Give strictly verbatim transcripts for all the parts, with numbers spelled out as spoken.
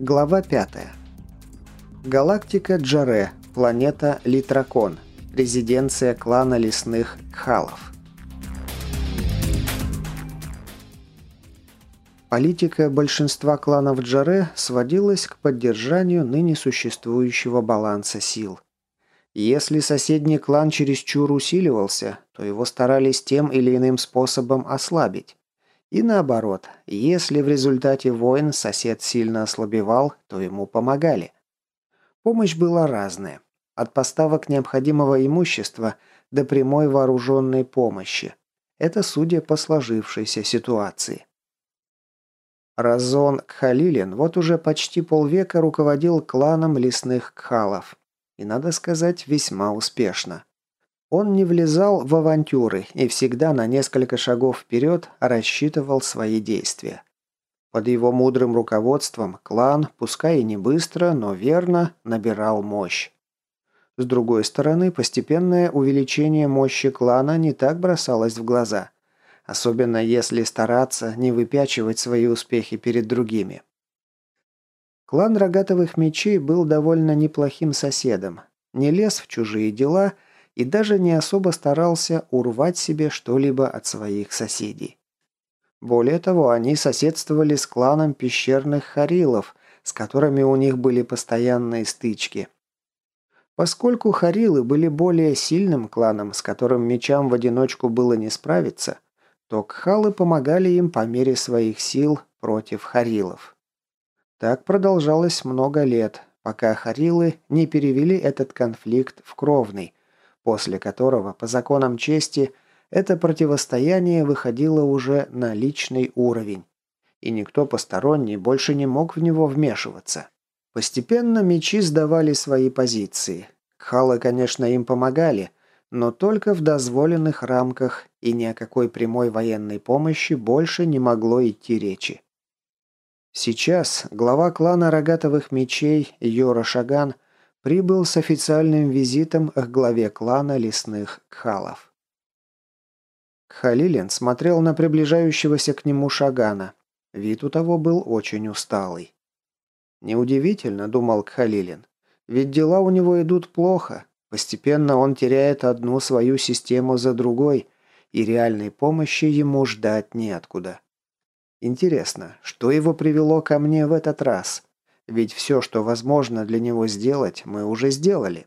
Глава пятая. Галактика Джаре, планета Литракон, резиденция клана лесных Кхалов. Политика большинства кланов Джаре сводилась к поддержанию ныне существующего баланса сил. Если соседний клан чересчур усиливался, то его старались тем или иным способом ослабить. И наоборот, если в результате войн сосед сильно ослабевал, то ему помогали. Помощь была разная. От поставок необходимого имущества до прямой вооруженной помощи. Это судя по сложившейся ситуации. Разон Кхалилин вот уже почти полвека руководил кланом лесных Кхалов. И, надо сказать, весьма успешно. Он не влезал в авантюры и всегда на несколько шагов вперед рассчитывал свои действия. Под его мудрым руководством клан, пускай и не быстро, но верно, набирал мощь. С другой стороны, постепенное увеличение мощи клана не так бросалось в глаза, особенно если стараться не выпячивать свои успехи перед другими. Клан Рогатовых Мечей был довольно неплохим соседом, не лез в чужие дела и даже не особо старался урвать себе что-либо от своих соседей. Более того, они соседствовали с кланом пещерных Харилов, с которыми у них были постоянные стычки. Поскольку Харилы были более сильным кланом, с которым мечам в одиночку было не справиться, то Кхалы помогали им по мере своих сил против Харилов. Так продолжалось много лет, пока Харилы не перевели этот конфликт в кровный, после которого, по законам чести, это противостояние выходило уже на личный уровень, и никто посторонний больше не мог в него вмешиваться. Постепенно мечи сдавали свои позиции. Кхалы, конечно, им помогали, но только в дозволенных рамках, и ни о какой прямой военной помощи больше не могло идти речи. Сейчас глава клана Рогатовых Мечей Йора Шаган прибыл с официальным визитом к главе клана лесных Кхалов. Кхалилин смотрел на приближающегося к нему Шагана. Вид у того был очень усталый. Неудивительно, думал Кхалилин, ведь дела у него идут плохо. Постепенно он теряет одну свою систему за другой, и реальной помощи ему ждать неоткуда. Интересно, что его привело ко мне в этот раз? Ведь все, что возможно для него сделать, мы уже сделали.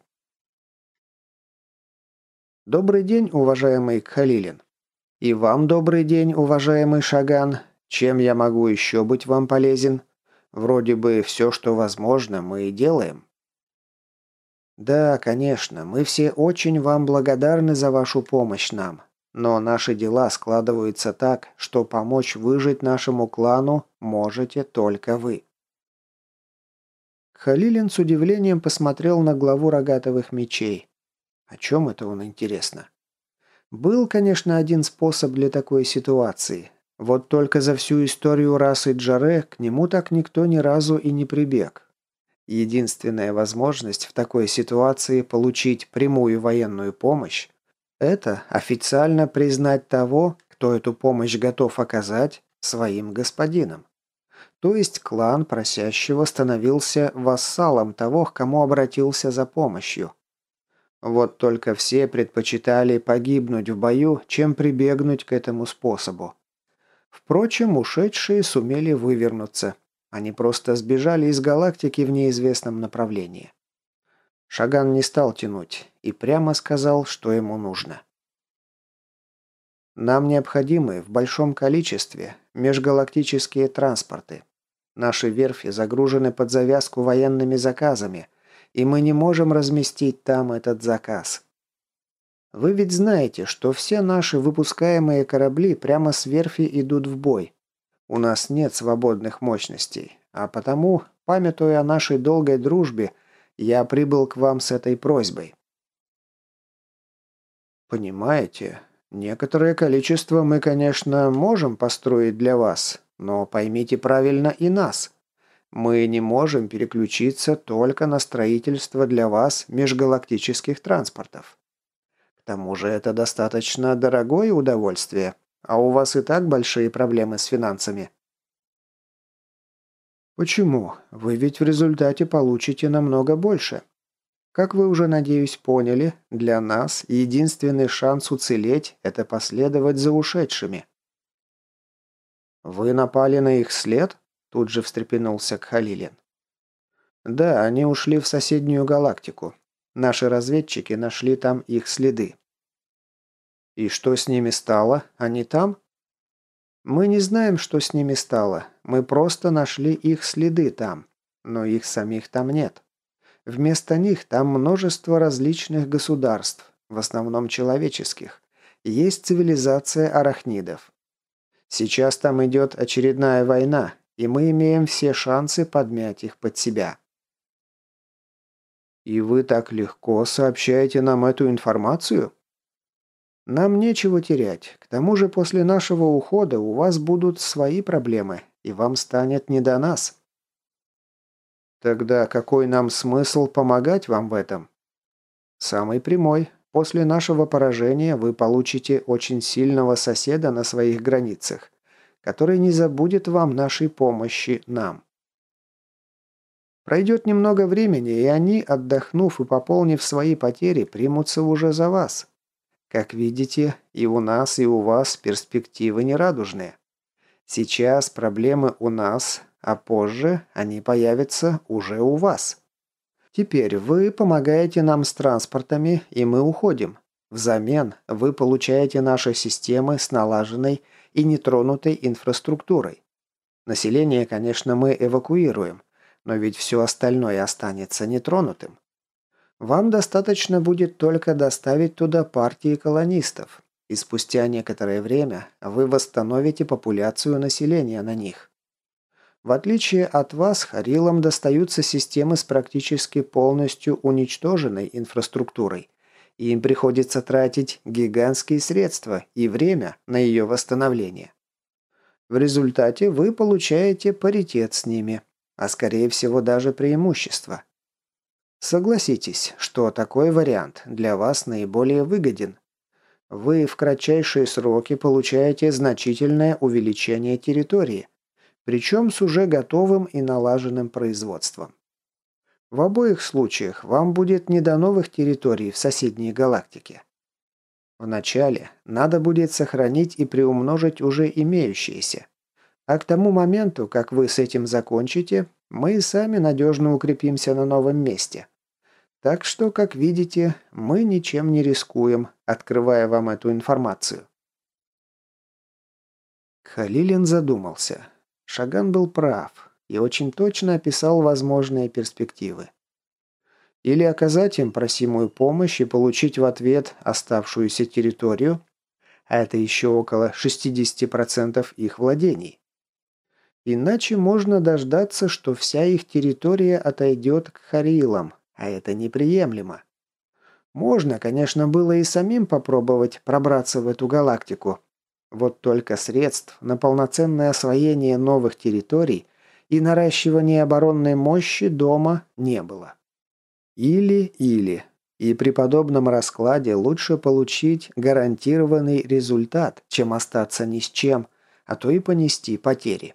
Добрый день, уважаемый Кхалилин. И вам добрый день, уважаемый Шаган. Чем я могу еще быть вам полезен? Вроде бы все, что возможно, мы и делаем. Да, конечно, мы все очень вам благодарны за вашу помощь нам. Но наши дела складываются так, что помочь выжить нашему клану можете только вы. Кхалилин с удивлением посмотрел на главу Рогатовых Мечей. О чем это он, интересно? Был, конечно, один способ для такой ситуации. Вот только за всю историю расы Джаре к нему так никто ни разу и не прибег. Единственная возможность в такой ситуации получить прямую военную помощь – это официально признать того, кто эту помощь готов оказать, своим господином. То есть клан просящего становился вассалом того, к кому обратился за помощью. Вот только все предпочитали погибнуть в бою, чем прибегнуть к этому способу. Впрочем, ушедшие сумели вывернуться. Они просто сбежали из галактики в неизвестном направлении. Шаган не стал тянуть и прямо сказал, что ему нужно. Нам необходимы в большом количестве межгалактические транспорты. Наши верфи загружены под завязку военными заказами, и мы не можем разместить там этот заказ. Вы ведь знаете, что все наши выпускаемые корабли прямо с верфи идут в бой. У нас нет свободных мощностей, а потому, памятуя о нашей долгой дружбе, я прибыл к вам с этой просьбой. Понимаете, некоторое количество мы, конечно, можем построить для вас, но поймите правильно и нас. Мы не можем переключиться только на строительство для вас межгалактических транспортов. К тому же это достаточно дорогое удовольствие, а у вас и так большие проблемы с финансами. Почему? Вы ведь в результате получите намного больше. Как вы уже, надеюсь, поняли, для нас единственный шанс уцелеть – это последовать за ушедшими. «Вы напали на их след?» – тут же встрепенулся Кхалилин. «Да, они ушли в соседнюю галактику. Наши разведчики нашли там их следы». «И что с ними стало? Они там?» «Мы не знаем, что с ними стало. Мы просто нашли их следы там. Но их самих там нет. Вместо них там множество различных государств, в основном человеческих. Есть цивилизация арахнидов. Сейчас там идет очередная война, и мы имеем все шансы подмять их под себя». «И вы так легко сообщаете нам эту информацию?» «Нам нечего терять. К тому же после нашего ухода у вас будут свои проблемы, и вам станет не до нас». «Тогда какой нам смысл помогать вам в этом?» «Самый прямой. После нашего поражения вы получите очень сильного соседа на своих границах, который не забудет вам нашей помощи нам. Пройдет немного времени, и они, отдохнув и пополнив свои потери, примутся уже за вас. Как видите, и у нас, и у вас перспективы нерадужные. Сейчас проблемы у нас, а позже они появятся уже у вас. Теперь вы помогаете нам с транспортами, и мы уходим. Взамен вы получаете наши системы с налаженной и нетронутой инфраструктурой. Население, конечно, мы эвакуируем, но ведь все остальное останется нетронутым. Вам достаточно будет только доставить туда партии колонистов, и спустя некоторое время вы восстановите популяцию населения на них. В отличие от вас, Харилам достаются системы с практически полностью уничтоженной инфраструктурой, и им приходится тратить гигантские средства и время на ее восстановление. В результате вы получаете паритет с ними, а скорее всего даже преимущество. Согласитесь, что такой вариант для вас наиболее выгоден. Вы в кратчайшие сроки получаете значительное увеличение территории, причем с уже готовым и налаженным производством. В обоих случаях вам будет не до новых территорий в соседней галактике. Вначале надо будет сохранить и приумножить уже имеющиеся. А к тому моменту, как вы с этим закончите, мы и сами надежно укрепимся на новом месте. Так что, как видите, мы ничем не рискуем, открывая вам эту информацию». Кхалилин задумался. Шаган был прав и очень точно описал возможные перспективы. Или оказать им просимую помощь и получить в ответ оставшуюся территорию, а это еще около шестидесяти процентов их владений. Иначе можно дождаться, что вся их территория отойдет к Харилам, а это неприемлемо. Можно, конечно, было и самим попробовать пробраться в эту галактику. Вот только средств на полноценное освоение новых территорий и наращивание оборонной мощи дома не было. Или-или. И при подобном раскладе лучше получить гарантированный результат, чем остаться ни с чем, а то и понести потери.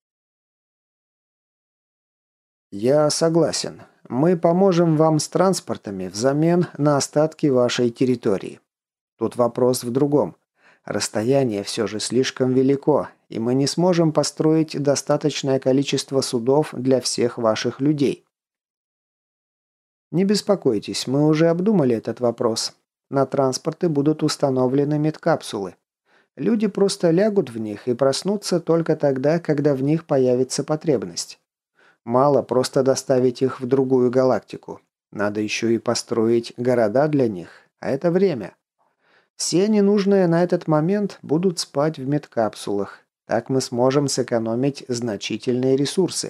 «Я согласен. Мы поможем вам с транспортами взамен на остатки вашей территории. Тут вопрос в другом. Расстояние все же слишком велико, и мы не сможем построить достаточное количество судов для всех ваших людей». «Не беспокойтесь, мы уже обдумали этот вопрос. На транспорты будут установлены медкапсулы. Люди просто лягут в них и проснутся только тогда, когда в них появится потребность. Мало просто доставить их в другую галактику. Надо еще и построить города для них, а это время. Все ненужные на этот момент будут спать в медкапсулах. Так мы сможем сэкономить значительные ресурсы».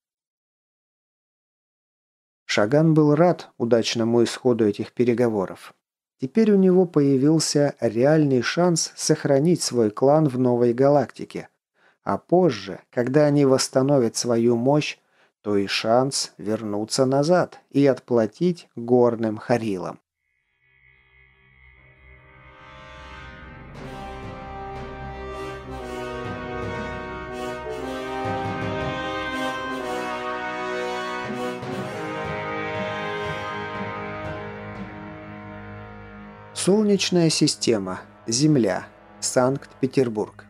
Шаган был рад удачному исходу этих переговоров. Теперь у него появился реальный шанс сохранить свой клан в новой галактике. А позже, когда они восстановят свою мощь, то и шанс вернуться назад и отплатить горным Харилам. Солнечная система. Земля. Санкт-Петербург.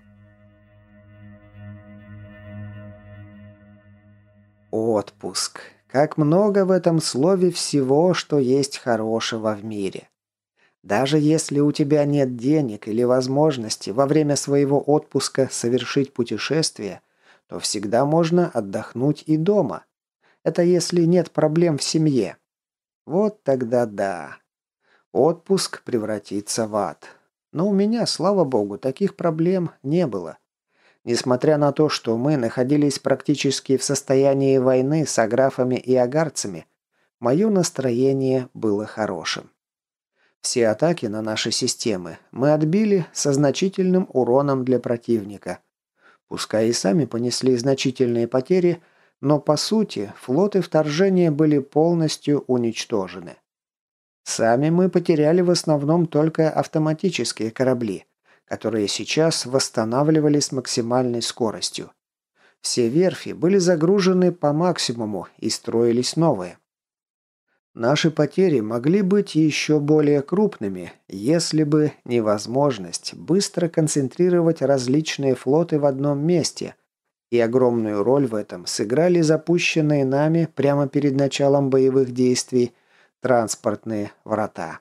Отпуск. Как много в этом слове всего, что есть хорошего в мире. Даже если у тебя нет денег или возможности во время своего отпуска совершить путешествие, то всегда можно отдохнуть и дома. Это если нет проблем в семье. Вот тогда да. Отпуск превратится в ад. Но у меня, слава богу, таких проблем не было. Несмотря на то, что мы находились практически в состоянии войны с аграфами и агарцами, мое настроение было хорошим. Все атаки на наши системы мы отбили со значительным уроном для противника. Пускай и сами понесли значительные потери, но по сути флоты вторжения были полностью уничтожены. Сами мы потеряли в основном только автоматические корабли, которые сейчас восстанавливали с максимальной скоростью. Все верфи были загружены по максимуму и строились новые. Наши потери могли быть еще более крупными, если бы не возможность быстро концентрировать различные флоты в одном месте, и огромную роль в этом сыграли запущенные нами прямо перед началом боевых действий транспортные врата.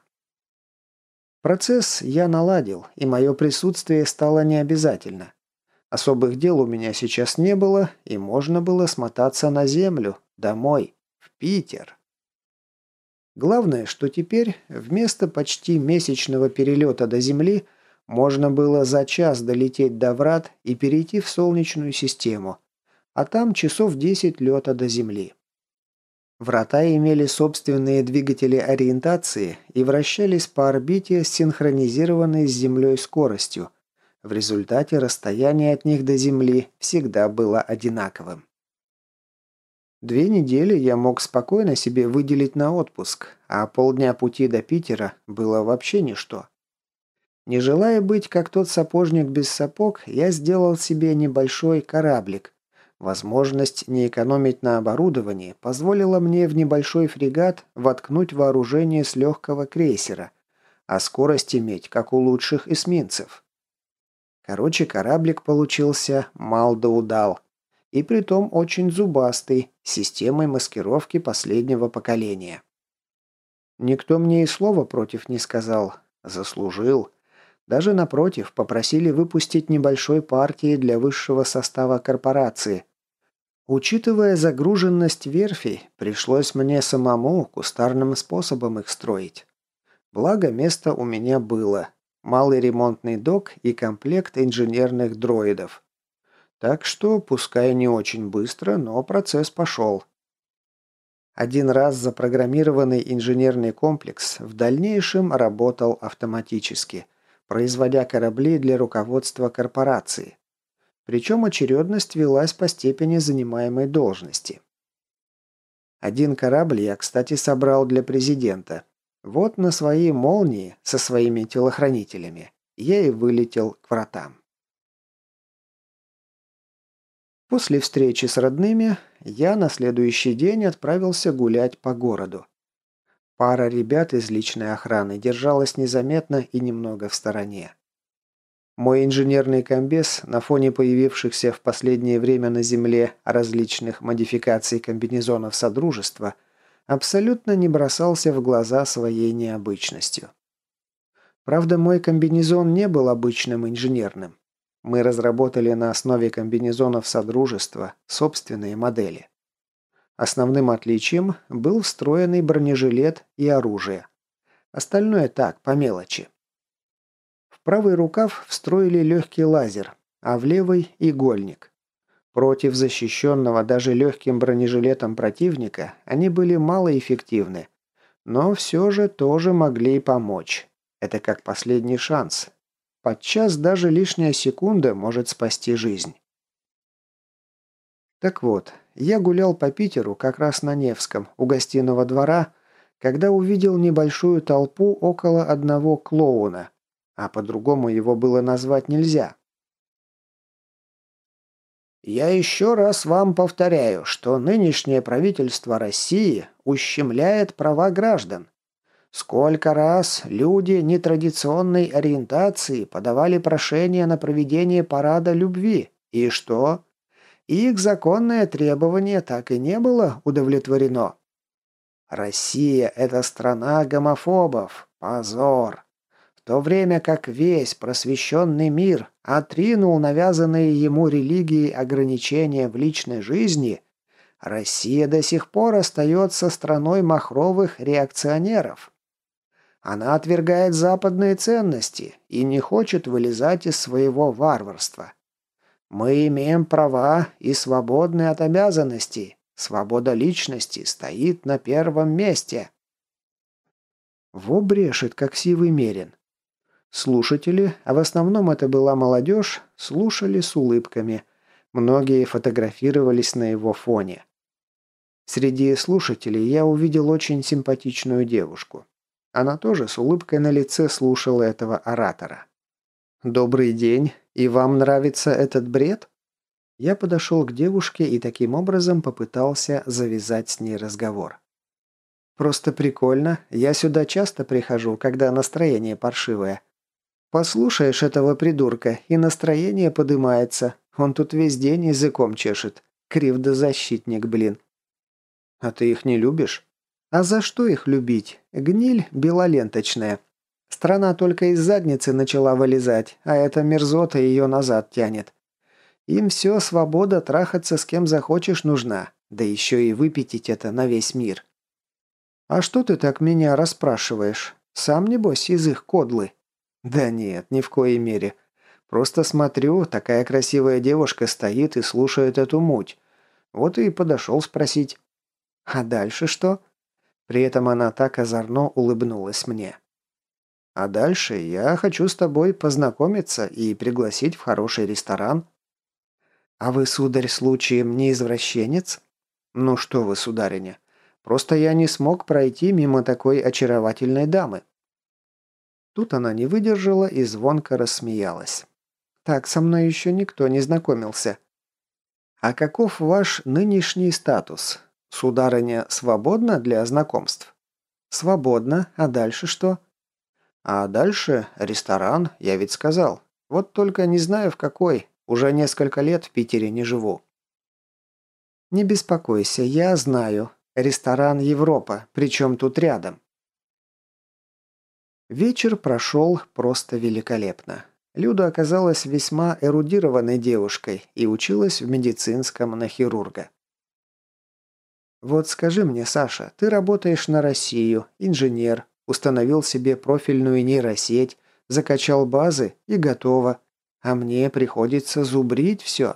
Процесс я наладил, и мое присутствие стало необязательно. Особых дел у меня сейчас не было, и можно было смотаться на землю, домой, в Питер. Главное, что теперь вместо почти месячного перелета до Земли можно было за час долететь до врат и перейти в Солнечную систему, а там часов десять лета до Земли. Врата имели собственные двигатели ориентации и вращались по орбите с синхронизированной с Землей скоростью. В результате расстояние от них до Земли всегда было одинаковым. Две недели я мог спокойно себе выделить на отпуск, а полдня пути до Питера было вообще ничто. Не желая быть как тот сапожник без сапог, я сделал себе небольшой кораблик. Возможность не экономить на оборудовании позволила мне в небольшой фрегат воткнуть вооружение с легкого крейсера, а скорость иметь, как у лучших эсминцев. Короче, кораблик получился мал да удал. И притом очень зубастый, с системой маскировки последнего поколения. Никто мне и слова против не сказал. Заслужил. Даже напротив, попросили выпустить небольшой партии для высшего состава корпорации. Учитывая загруженность верфей, пришлось мне самому кустарным способом их строить. Благо, место у меня было. Малый ремонтный док и комплект инженерных дроидов. Так что, пускай не очень быстро, но процесс пошел. Один раз запрограммированный инженерный комплекс в дальнейшем работал автоматически, производя корабли для руководства корпорации. Причем очередность велась по степени занимаемой должности. Один корабль я, кстати, собрал для президента. Вот на своей «Молнии» со своими телохранителями я и вылетел к вратам. После встречи с родными я на следующий день отправился гулять по городу. Пара ребят из личной охраны держалась незаметно и немного в стороне. Мой инженерный комбез на фоне появившихся в последнее время на Земле различных модификаций комбинезонов Содружества абсолютно не бросался в глаза своей необычностью. Правда, мой комбинезон не был обычным инженерным. Мы разработали на основе комбинезонов Содружества собственные модели. Основным отличием был встроенный бронежилет и оружие. Остальное так, по мелочи. В правый рукав встроили легкий лазер, а в левый – игольник. Против защищенного даже легким бронежилетом противника они были малоэффективны, но все же тоже могли помочь. Это как последний шанс. Подчас даже лишняя секунда может спасти жизнь. Так вот, я гулял по Питеру как раз на Невском, у гостиного двора, когда увидел небольшую толпу около одного клоуна, а по-другому его было назвать нельзя. «Я еще раз вам повторяю, что нынешнее правительство России ущемляет права граждан. Сколько раз люди нетрадиционной ориентации подавали прошение на проведение парада любви. И что? Их законное требование так и не было удовлетворено. Россия – это страна гомофобов. Позор. В то время как весь просвещенный мир отринул навязанные ему религией ограничения в личной жизни, Россия до сих пор остается страной махровых реакционеров. Она отвергает западные ценности и не хочет вылезать из своего варварства. Мы имеем права и свободны от обязанностей. Свобода личности стоит на первом месте. Во брешет, как сивый мерин. Слушатели, а в основном это была молодежь, слушали с улыбками. Многие фотографировались на его фоне. Среди слушателей я увидел очень симпатичную девушку. Она тоже с улыбкой на лице слушала этого оратора. «Добрый день. И вам нравится этот бред?» Я подошел к девушке и таким образом попытался завязать с ней разговор. «Просто прикольно. Я сюда часто прихожу, когда настроение паршивое. Послушаешь этого придурка, и настроение подымается. Он тут весь день языком чешет. Кривдозащитник, блин». «А ты их не любишь?» «А за что их любить? Гниль белоленточная. Страна только из задницы начала вылезать, а эта мерзота ее назад тянет. Им все свобода трахаться с кем захочешь нужна, да еще и выпятить это на весь мир». «А что ты так меня расспрашиваешь? Сам, небось, из их кодлы?» «Да нет, ни в коей мере. Просто смотрю, такая красивая девушка стоит и слушает эту муть. Вот и подошел спросить». «А дальше что?» При этом она так озорно улыбнулась мне. «А дальше я хочу с тобой познакомиться и пригласить в хороший ресторан». «А вы, сударь, случаем не извращенец?» «Ну что вы, сударыня, просто я не смог пройти мимо такой очаровательной дамы». Тут она не выдержала и звонко рассмеялась. «Так со мной еще никто не знакомился». «А каков ваш нынешний статус? Сударыня свободна для знакомств?» «Свободна. А дальше что?» «А дальше ресторан, я ведь сказал. Вот только не знаю в какой. Уже несколько лет в Питере не живу». «Не беспокойся, я знаю. Ресторан Европа, причем тут рядом». Вечер прошел просто великолепно. Люда оказалась весьма эрудированной девушкой и училась в медицинском на хирурга. «Вот скажи мне, Саша, ты работаешь на Россию, инженер, установил себе профильную нейросеть, закачал базы и готово. А мне приходится зубрить все».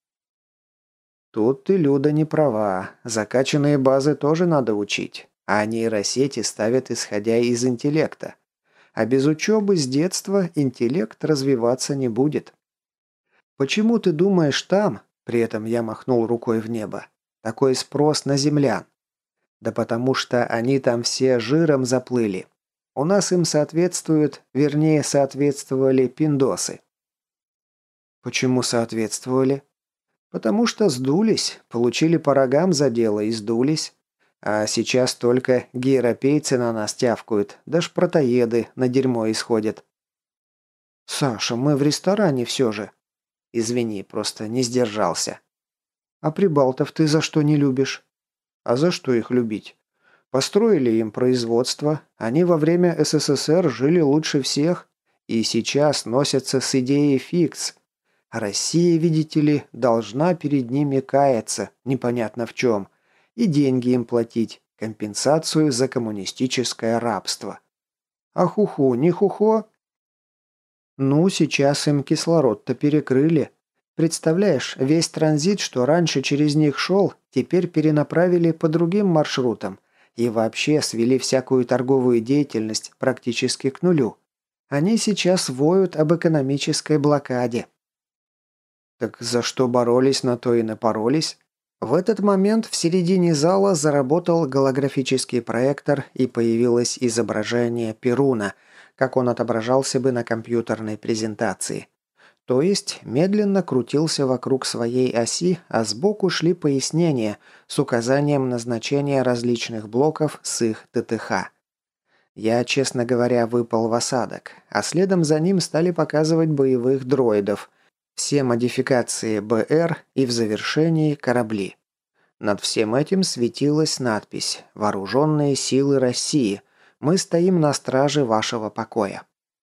«Тут ты, Люда, не права. Закачанные базы тоже надо учить, а нейросети ставят исходя из интеллекта. А без учебы с детства интеллект развиваться не будет. Почему ты думаешь там, при этом я махнул рукой в небо, такой спрос на землян? Да потому что они там все жиром заплыли. У нас им соответствуют, вернее, соответствовали пиндосы». «Почему соответствовали?» «Потому что сдулись, получили по рогам за дело и сдулись. А сейчас только гейропейцы на нас тявкают, даже протоеды на дерьмо исходят». «Саша, мы в ресторане все же». «Извини, просто не сдержался». «А прибалтов ты за что не любишь?» «А за что их любить? Построили им производство, они во время СССР жили лучше всех и сейчас носятся с идеей фикс. Россия, видите ли, должна перед ними каяться, непонятно в чем, и деньги им платить, компенсацию за коммунистическое рабство. А хуху, не хухо?» «Ну, сейчас им кислород-то перекрыли. Представляешь, весь транзит, что раньше через них шел, теперь перенаправили по другим маршрутам и вообще свели всякую торговую деятельность практически к нулю. Они сейчас воют об экономической блокаде». «Так за что боролись, на то и напоролись?» В этот момент в середине зала заработал голографический проектор и появилось изображение Перуна, как он отображался бы на компьютерной презентации. То есть медленно крутился вокруг своей оси, а сбоку шли пояснения с указанием назначения различных блоков с их ТТХ. Я, честно говоря, выпал в осадок, а следом за ним стали показывать боевых дроидов, все модификации БР и в завершении корабли. Над всем этим светилась надпись «Вооруженные силы России. Мы стоим на страже вашего покоя».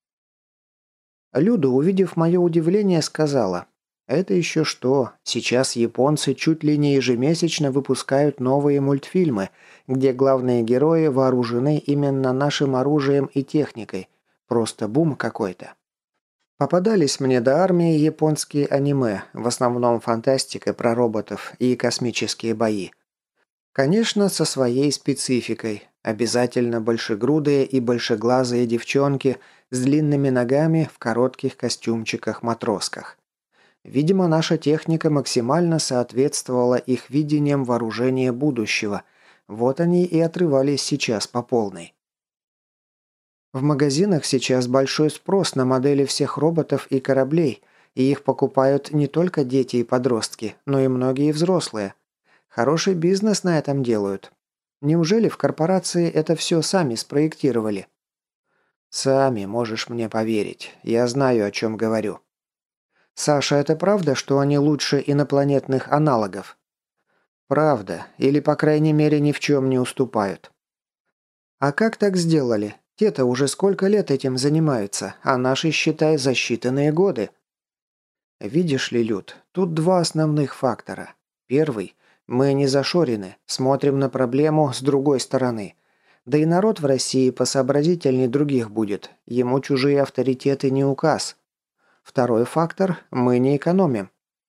Люда, увидев мое удивление, сказала: «Это еще что? Сейчас японцы чуть ли не ежемесячно выпускают новые мультфильмы, где главные герои вооружены именно нашим оружием и техникой. Просто бум какой-то». Попадались мне до армии японские аниме, в основном фантастика про роботов и космические бои. Конечно, со своей спецификой. Обязательно большегрудые и большеглазые девчонки с длинными ногами в коротких костюмчиках-матросках. Видимо, наша техника максимально соответствовала их видениям вооружения будущего. Вот они и отрывались сейчас по полной. В магазинах сейчас большой спрос на модели всех роботов и кораблей, и их покупают не только дети и подростки, но и многие взрослые. Хороший бизнес на этом делают. Неужели в корпорации это все сами спроектировали? Сами, можешь мне поверить. Я знаю, о чем говорю. Саша, это правда, что они лучше инопланетных аналогов? Правда, или по крайней мере ни в чем не уступают. А как так сделали? Те-то уже сколько лет этим занимаются, а наши, считай, за считанные годы. Видишь ли, Люд, тут два основных фактора. Первый – мы не зашорены, смотрим на проблему с другой стороны. Да и народ в России посообразительней других будет, ему чужие авторитеты не указ. Второй фактор – мы не экономим.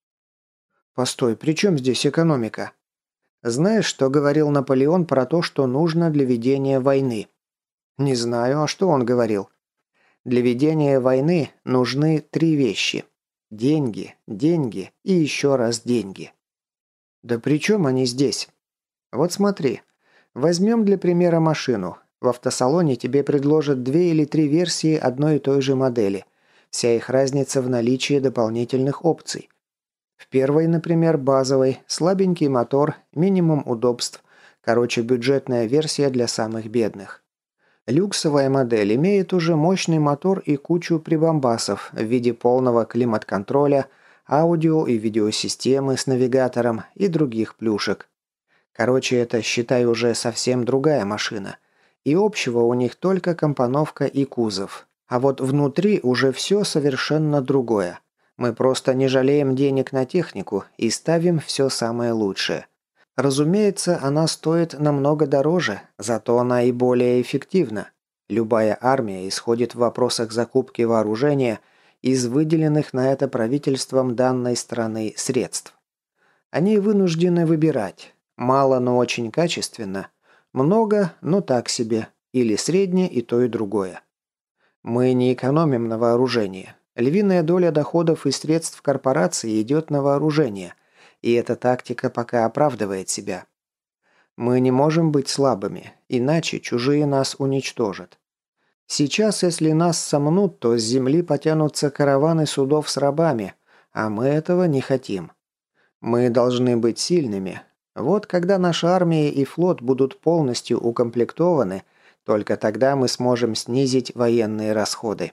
Постой, при чем здесь экономика? Знаешь, что говорил Наполеон про то, что нужно для ведения войны? Не знаю, а что он говорил? Для ведения войны нужны три вещи. Деньги, деньги и еще раз деньги. Да при чем они здесь? Вот смотри. Возьмем для примера машину. В автосалоне тебе предложат две или три версии одной и той же модели. Вся их разница в наличии дополнительных опций. В первой, например, базовой, слабенький мотор, минимум удобств. Короче, бюджетная версия для самых бедных. Люксовая модель имеет уже мощный мотор и кучу прибамбасов в виде полного климат-контроля, аудио и видеосистемы с навигатором и других плюшек. Короче, это, считай, уже совсем другая машина. И общего у них только компоновка и кузов. А вот внутри уже все совершенно другое. Мы просто не жалеем денег на технику и ставим все самое лучшее. Разумеется, она стоит намного дороже, зато она и более эффективна. Любая армия исходит в вопросах закупки вооружения из выделенных на это правительством данной страны средств. Они вынуждены выбирать. Мало, но очень качественно. Много, но так себе. Или среднее и то и другое. Мы не экономим на вооружении. Львиная доля доходов и средств корпорации идет на вооружение. И эта тактика пока оправдывает себя. Мы не можем быть слабыми, иначе чужие нас уничтожат. Сейчас, если нас сомнут, то с земли потянутся караваны судов с рабами, а мы этого не хотим. Мы должны быть сильными. Вот когда наша армия и флот будут полностью укомплектованы, только тогда мы сможем снизить военные расходы.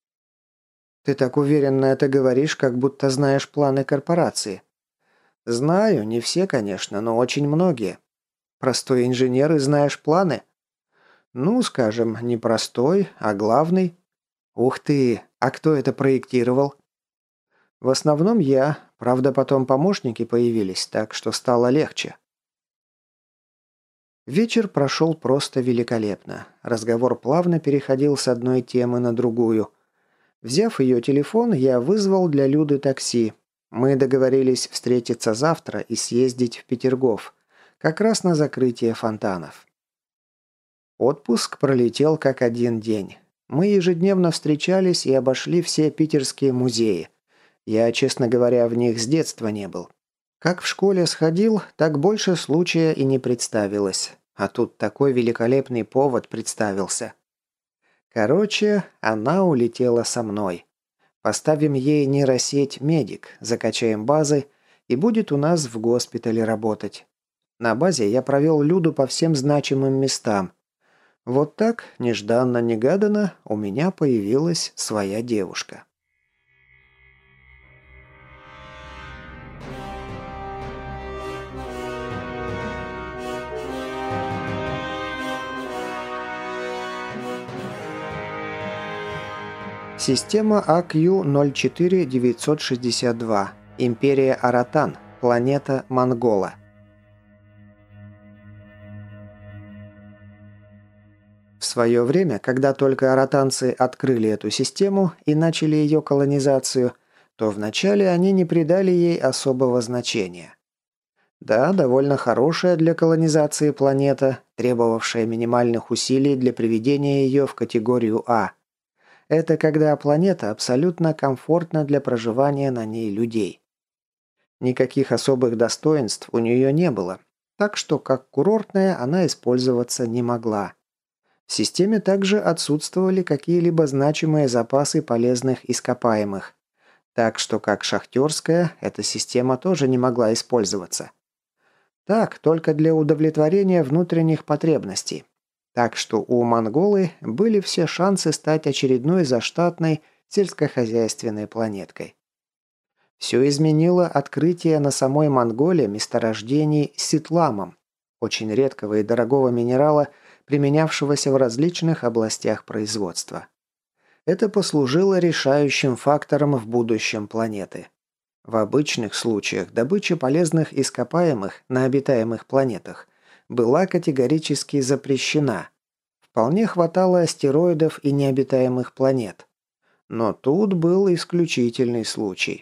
Ты так уверенно это говоришь, как будто знаешь планы корпорации. Знаю, не все, конечно, но очень многие. Простой инженер и знаешь планы? Ну, скажем, не простой, а главный. Ух ты, а кто это проектировал? В основном я, правда, потом помощники появились, так что стало легче. Вечер прошел просто великолепно. Разговор плавно переходил с одной темы на другую. Взяв ее телефон, я вызвал для Люды такси. Мы договорились встретиться завтра и съездить в Петергоф, как раз на закрытие фонтанов. Отпуск пролетел как один день. Мы ежедневно встречались и обошли все питерские музеи. Я, честно говоря, в них с детства не был. Как в школе сходил, так больше случая и не представилось. А тут такой великолепный повод представился. Короче, она улетела со мной. Поставим ей нейросеть «Медик», закачаем базы, и будет у нас в госпитале работать. На базе я провел Люду по всем значимым местам. Вот так, нежданно-негаданно, у меня появилась своя девушка. Система А Кью ноль четыре девятьсот шестьдесят два. Империя Аратан. Планета Монгола. В свое время, когда только аратанцы открыли эту систему и начали ее колонизацию, то вначале они не придали ей особого значения. Да, довольно хорошая для колонизации планета, требовавшая минимальных усилий для приведения ее в категорию А. Это когда планета абсолютно комфортна для проживания на ней людей. Никаких особых достоинств у нее не было, так что как курортная она использоваться не могла. В системе также отсутствовали какие-либо значимые запасы полезных ископаемых, так что как шахтерская эта система тоже не могла использоваться. Так, только для удовлетворения внутренних потребностей. Так что у монголы были все шансы стать очередной заштатной сельскохозяйственной планеткой. Все изменило открытие на самой Монголии месторождений ситламом, очень редкого и дорогого минерала, применявшегося в различных областях производства. Это послужило решающим фактором в будущем планеты. В обычных случаях добыча полезных ископаемых на обитаемых планетах была категорически запрещена. Вполне хватало астероидов и необитаемых планет. Но тут был исключительный случай.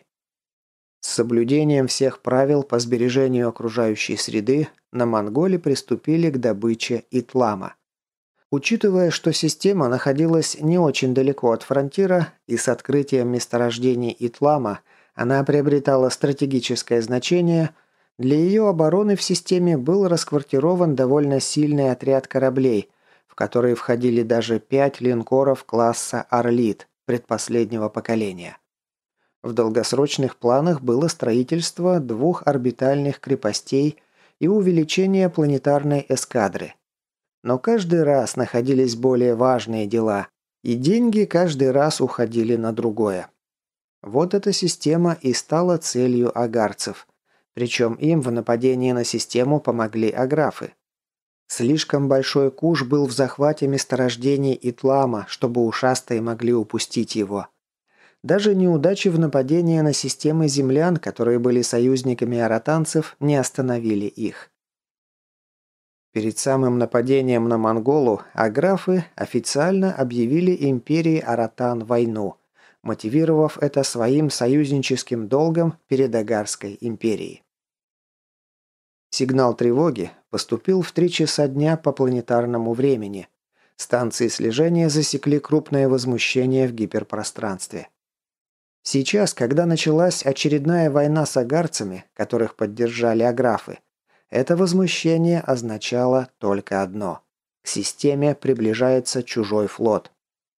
С соблюдением всех правил по сбережению окружающей среды на Монголе приступили к добыче итлама. Учитывая, что система находилась не очень далеко от фронтира и с открытием месторождений итлама она приобретала стратегическое значение, для ее обороны в системе был расквартирован довольно сильный отряд кораблей, в которые входили даже пять линкоров класса «Орлит» предпоследнего поколения. В долгосрочных планах было строительство двух орбитальных крепостей и увеличение планетарной эскадры. Но каждый раз находились более важные дела, и деньги каждый раз уходили на другое. Вот эта система и стала целью агарцев. Причем им в нападении на систему помогли аграфы. Слишком большой куш был в захвате месторождений Итлама, чтобы ушастые могли упустить его. Даже неудачи в нападении на системы землян, которые были союзниками аратанцев, не остановили их. Перед самым нападением на Монголу аграфы официально объявили империи Аратан войну, мотивировав это своим союзническим долгом перед Агарской империей. Сигнал тревоги поступил в три часа дня по планетарному времени. Станции слежения засекли крупное возмущение в гиперпространстве. Сейчас, когда началась очередная война с агарцами, которых поддержали аграфы, это возмущение означало только одно – к системе приближается чужой флот.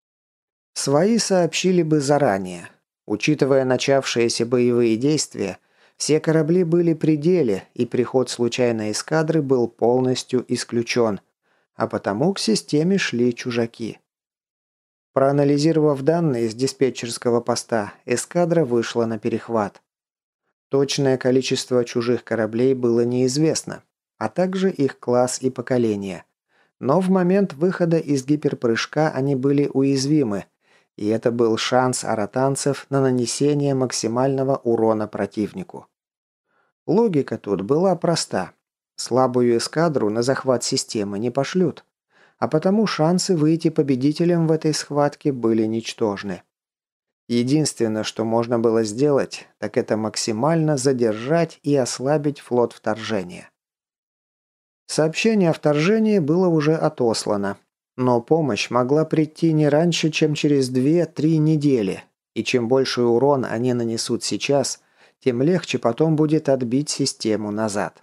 Свои сообщили бы заранее. Учитывая начавшиеся боевые действия, все корабли были при деле, и приход случайной эскадры был полностью исключен, а потому к системе шли чужаки. Проанализировав данные с диспетчерского поста, эскадра вышла на перехват. Точное количество чужих кораблей было неизвестно, а также их класс и поколение. Но в момент выхода из гиперпрыжка они были уязвимы, и это был шанс аратанцев на нанесение максимального урона противнику. Логика тут была проста. Слабую эскадру на захват системы не пошлют, а потому шансы выйти победителем в этой схватке были ничтожны. Единственное, что можно было сделать, так это максимально задержать и ослабить флот вторжения. Сообщение о вторжении было уже отослано, но помощь могла прийти не раньше, чем через две-три недели, и чем больший урон они нанесут сейчас, тем легче потом будет отбить систему назад.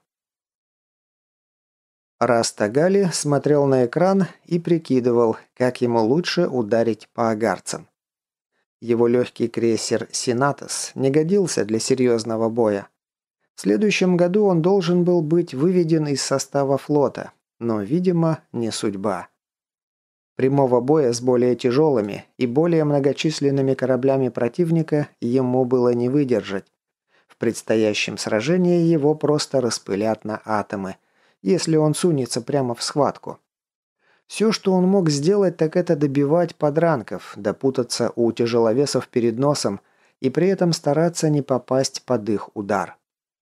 Растагали смотрел на экран и прикидывал, как ему лучше ударить по агарцам. Его легкий крейсер «Сенатос» не годился для серьезного боя. В следующем году он должен был быть выведен из состава флота, но, видимо, не судьба. Прямого боя с более тяжелыми и более многочисленными кораблями противника ему было не выдержать. В предстоящем сражении его просто распылят на атомы, если он сунется прямо в схватку. Все, что он мог сделать, так это добивать подранков, допутаться у тяжеловесов перед носом и при этом стараться не попасть под их удар.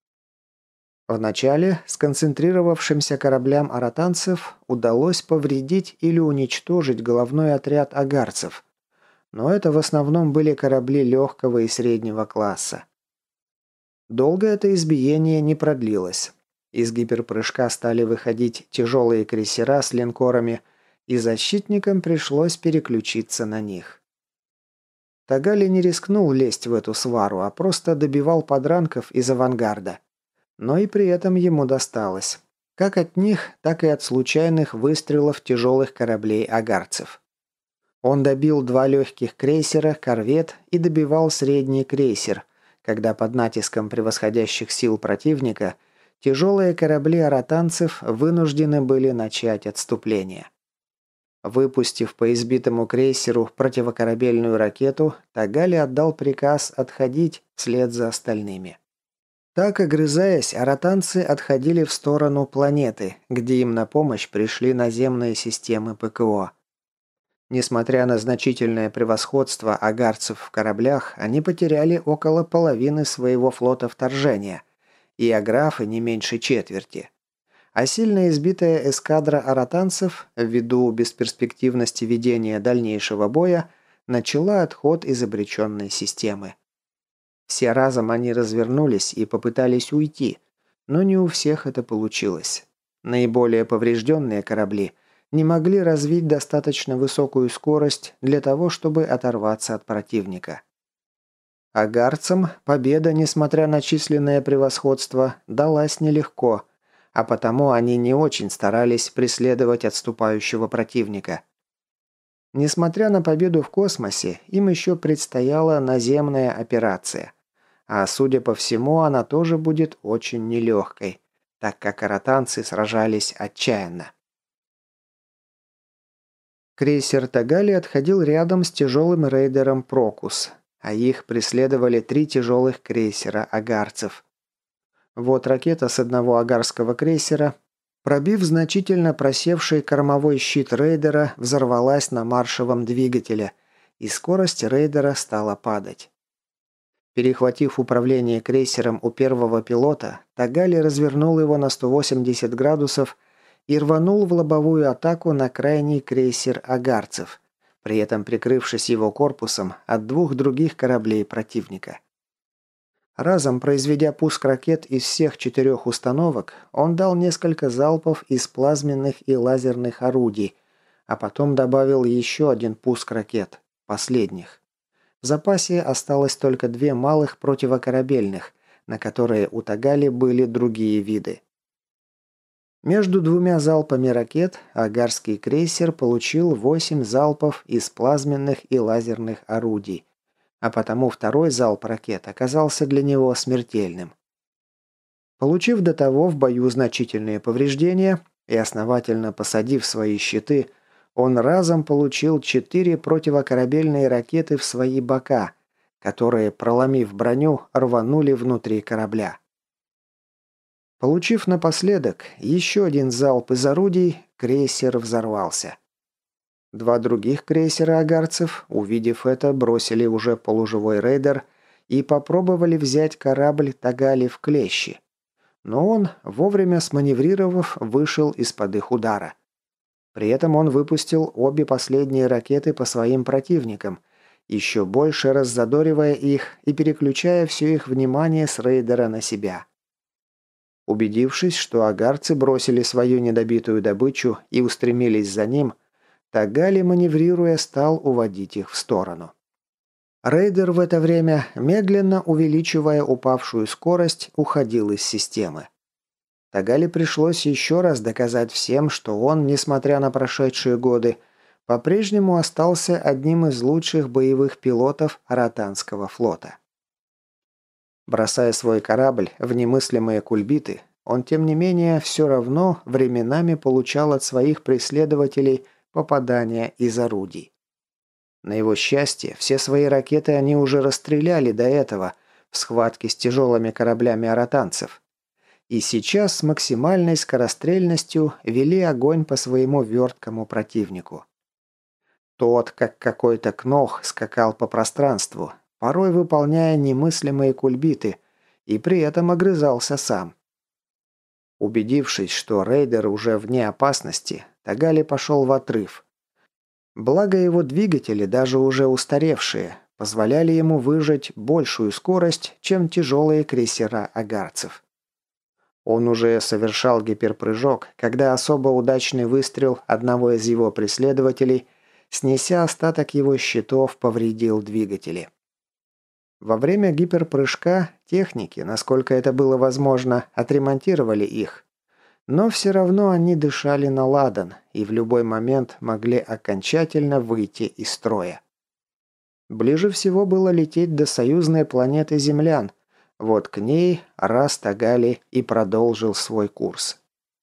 Вначале сконцентрировавшимся кораблям аратанцев удалось повредить или уничтожить головной отряд агарцев, но это в основном были корабли легкого и среднего класса. Долго это избиение не продлилось. Из гиперпрыжка стали выходить тяжелые крейсера с линкорами, и защитникам пришлось переключиться на них. Тагали не рискнул лезть в эту свару, а просто добивал подранков из авангарда. Но и при этом ему досталось. Как от них, так и от случайных выстрелов тяжелых кораблей агарцев. Он добил два легких крейсера, корвет и добивал средний крейсер, когда под натиском превосходящих сил противника тяжелые корабли аратанцев вынуждены были начать отступление. Выпустив по избитому крейсеру противокорабельную ракету, Тагали отдал приказ отходить вслед за остальными. Так, огрызаясь, аратанцы отходили в сторону планеты, где им на помощь пришли наземные системы ПКО. Несмотря на значительное превосходство агарцев в кораблях, они потеряли около половины своего флота вторжения, и аграфы не меньше четверти. А сильно избитая эскадра аратанцев, ввиду бесперспективности ведения дальнейшего боя, начала отход из обреченной системы. Все разом они развернулись и попытались уйти, но не у всех это получилось. Наиболее поврежденные корабли не могли развить достаточно высокую скорость для того, чтобы оторваться от противника. Агарцам победа, несмотря на численное превосходство, далась нелегко, а потому они не очень старались преследовать отступающего противника. Несмотря на победу в космосе, им еще предстояла наземная операция. А судя по всему, она тоже будет очень нелегкой, так как аратанцы сражались отчаянно. Крейсер Тагали отходил рядом с тяжелым рейдером «Прокус», а их преследовали три тяжелых крейсера агарцев. Вот ракета с одного агарского крейсера, пробив значительно просевший кормовой щит рейдера, взорвалась на маршевом двигателе, и скорость рейдера стала падать. Перехватив управление крейсером у первого пилота, Тагали развернул его на сто восемьдесят градусов и рванул в лобовую атаку на крайний крейсер агарцев, при этом прикрывшись его корпусом от двух других кораблей противника. Разом произведя пуск ракет из всех четырех установок, он дал несколько залпов из плазменных и лазерных орудий, а потом добавил еще один пуск ракет, последних. В запасе осталось только две малых противокорабельных, на которые у Тагали были другие виды. Между двумя залпами ракет агарский крейсер получил восемь залпов из плазменных и лазерных орудий, а потому второй залп ракет оказался для него смертельным. Получив до того в бою значительные повреждения и основательно посадив свои щиты, он разом получил четыре противокорабельные ракеты в свои бока, которые, проломив броню, рванули внутри корабля. Получив напоследок еще один залп из орудий, крейсер взорвался. Два других крейсера агарцев, увидев это, бросили уже полуживой рейдер и попробовали взять корабль Тагали в клещи. Но он, вовремя сманеврировав, вышел из-под их удара. При этом он выпустил обе последние ракеты по своим противникам, еще больше раззадоривая их и переключая все их внимание с рейдера на себя. Убедившись, что агарцы бросили свою недобитую добычу и устремились за ним, Тагали, маневрируя, стал уводить их в сторону. Рейдер в это время, медленно увеличивая упавшую скорость, уходил из системы. Тагали пришлось еще раз доказать всем, что он, несмотря на прошедшие годы, по-прежнему остался одним из лучших боевых пилотов Аратанского флота. Бросая свой корабль в немыслимые кульбиты, он, тем не менее, все равно временами получал от своих преследователей попадания из орудий. На его счастье, все свои ракеты они уже расстреляли до этого в схватке с тяжелыми кораблями аратанцев. И сейчас с максимальной скорострельностью вели огонь по своему верткому противнику. Тот, как какой-то кнох, скакал по пространству, порой выполняя немыслимые кульбиты, и при этом огрызался сам. Убедившись, что рейдер уже вне опасности, Тагали пошел в отрыв. Благо его двигатели, даже уже устаревшие, позволяли ему выжать большую скорость, чем тяжелые крейсера агарцев. Он уже совершал гиперпрыжок, когда особо удачный выстрел одного из его преследователей, снеся остаток его щитов, повредил двигатели. Во время гиперпрыжка техники, насколько это было возможно, отремонтировали их. Но все равно они дышали на ладан и в любой момент могли окончательно выйти из строя. Ближе всего было лететь до союзной планеты землян. Вот к ней раз Тагали и продолжил свой курс.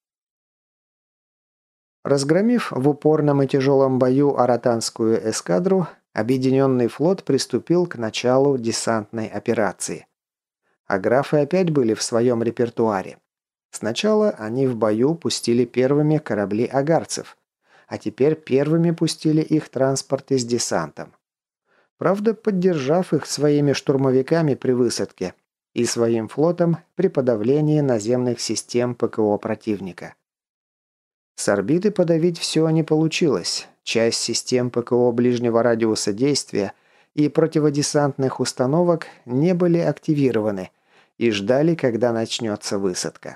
Разгромив в упорном и тяжелом бою аратанскую эскадру, Объединенный флот приступил к началу десантной операции. Аграфы опять были в своем репертуаре. Сначала они в бою пустили первыми корабли агарцев, а теперь первыми пустили их транспорты с десантом. Правда, поддержав их своими штурмовиками при высадке и своим флотом при подавлении наземных систем ПКО противника. С орбиты подавить все не получилось. Часть систем ПКО ближнего радиуса действия и противодесантных установок не были активированы и ждали, когда начнется высадка.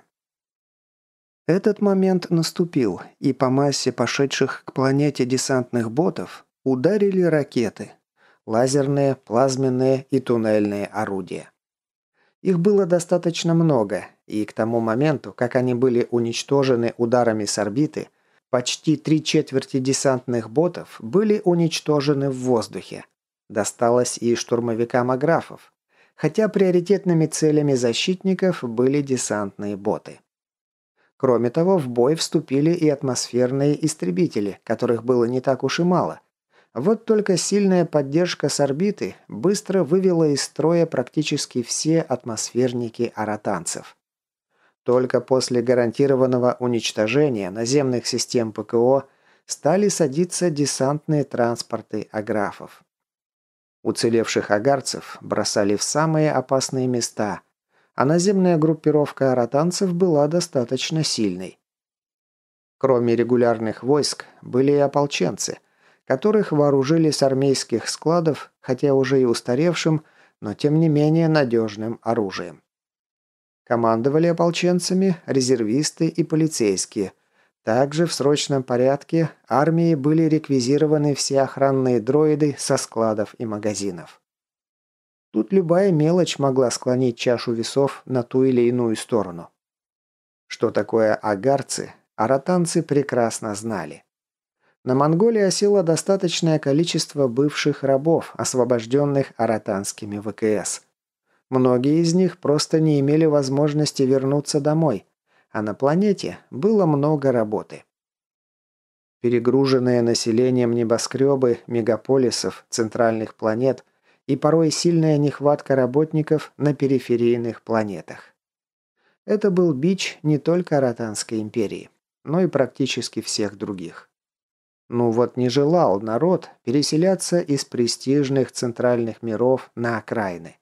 Этот момент наступил, и по массе пошедших к планете десантных ботов ударили ракеты, лазерные, плазменные и туннельные орудия. Их было достаточно много, и к тому моменту, как они были уничтожены ударами с орбиты, почти три четверти десантных ботов были уничтожены в воздухе. Досталось и штурмовикам аграфов, хотя приоритетными целями защитников были десантные боты. Кроме того, в бой вступили и атмосферные истребители, которых было не так уж и мало. Вот только сильная поддержка с орбиты быстро вывела из строя практически все атмосферники аратанцев. Только после гарантированного уничтожения наземных систем ПКО стали садиться десантные транспорты аграфов. Уцелевших агарцев бросали в самые опасные места, а наземная группировка аратанцев была достаточно сильной. Кроме регулярных войск были и ополченцы, которых вооружили с армейских складов, хотя уже и устаревшим, но тем не менее надежным оружием. Командовали ополченцами резервисты и полицейские. Также в срочном порядке армии были реквизированы все охранные дроиды со складов и магазинов. Тут любая мелочь могла склонить чашу весов на ту или иную сторону. Что такое агарцы, аратанцы прекрасно знали. На Монголии осело достаточное количество бывших рабов, освобожденных аратанскими ВКС. Многие из них просто не имели возможности вернуться домой, а на планете было много работы. Перегруженные населением небоскребы, мегаполисов, центральных планет и порой сильная нехватка работников на периферийных планетах. Это был бич не только Аратанской империи, но и практически всех других. Ну вот не желал народ переселяться из престижных центральных миров на окраины.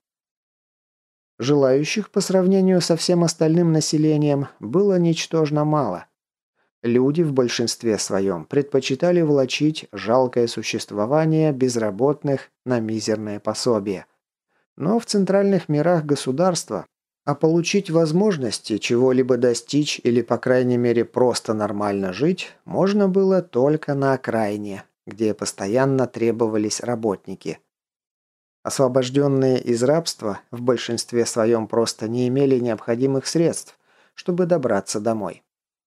Желающих по сравнению со всем остальным населением было ничтожно мало. Люди в большинстве своем предпочитали влачить жалкое существование безработных на мизерное пособие. Но в центральных мирах государства, а получить возможности чего-либо достичь или, по крайней мере, просто нормально жить, можно было только на окраине, где постоянно требовались работники. Освобожденные из рабства в большинстве своем просто не имели необходимых средств, чтобы добраться домой.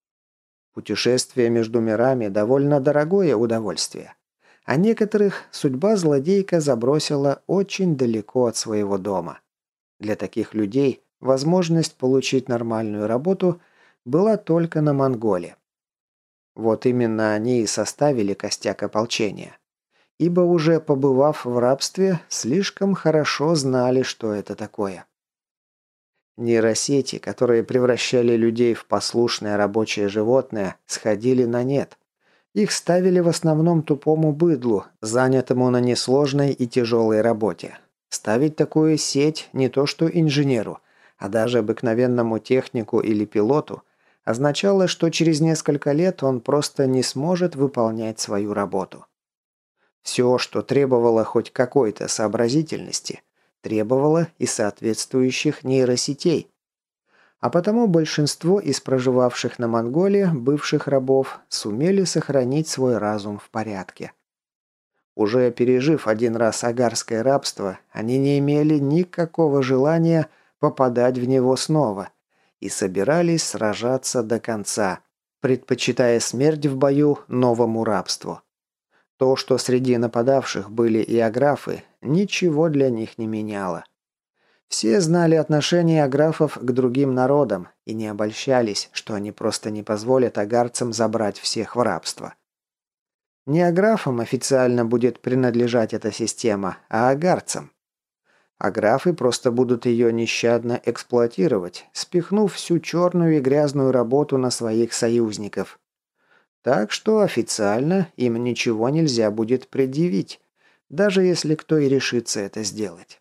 Путешествие между мирами – довольно дорогое удовольствие, а некоторых судьба злодейка забросила очень далеко от своего дома. Для таких людей возможность получить нормальную работу была только на Монголе. Вот именно они и составили костяк ополчения. Ибо уже побывав в рабстве, слишком хорошо знали, что это такое. Нейросети, которые превращали людей в послушное рабочее животное, сходили на нет. Их ставили в основном тупому быдлу, занятому на несложной и тяжелой работе. Ставить такую сеть не то что инженеру, а даже обыкновенному технику или пилоту означало, что через несколько лет он просто не сможет выполнять свою работу. Все, что требовало хоть какой-то сообразительности, требовало и соответствующих нейросетей. А потому большинство из проживавших на Монголии бывших рабов сумели сохранить свой разум в порядке. Уже пережив один раз агарское рабство, они не имели никакого желания попадать в него снова и собирались сражаться до конца, предпочитая смерть в бою новому рабству. То, что среди нападавших были и аграфы, ничего для них не меняло. Все знали отношение аграфов к другим народам и не обольщались, что они просто не позволят агарцам забрать всех в рабство. Не аграфам официально будет принадлежать эта система, а агарцам. Аграфы просто будут ее нещадно эксплуатировать, спихнув всю черную и грязную работу на своих союзников. Так что официально им ничего нельзя будет предъявить, даже если кто и решится это сделать.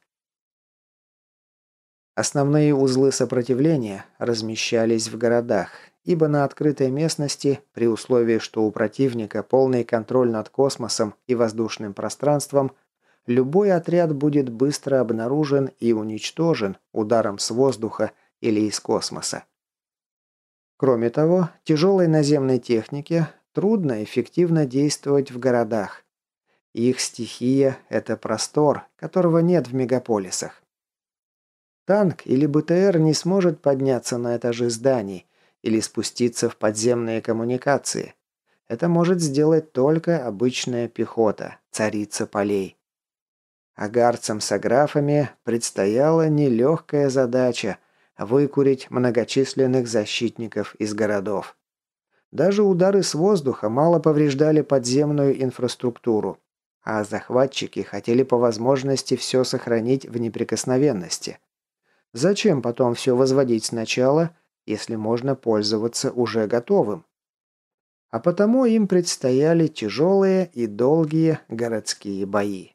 Основные узлы сопротивления размещались в городах, ибо на открытой местности, при условии, что у противника полный контроль над космосом и воздушным пространством, любой отряд будет быстро обнаружен и уничтожен ударом с воздуха или из космоса. Кроме того, тяжелой наземной технике трудно эффективно действовать в городах. Их стихия – это простор, которого нет в мегаполисах. Танк или БТР не сможет подняться на этажи зданий или спуститься в подземные коммуникации. Это может сделать только обычная пехота, царица полей. Агарцам с аграфами предстояла нелегкая задача – выкурить многочисленных защитников из городов. Даже удары с воздуха мало повреждали подземную инфраструктуру, а захватчики хотели по возможности все сохранить в неприкосновенности. Зачем потом все возводить сначала, если можно пользоваться уже готовым? А потому им предстояли тяжелые и долгие городские бои.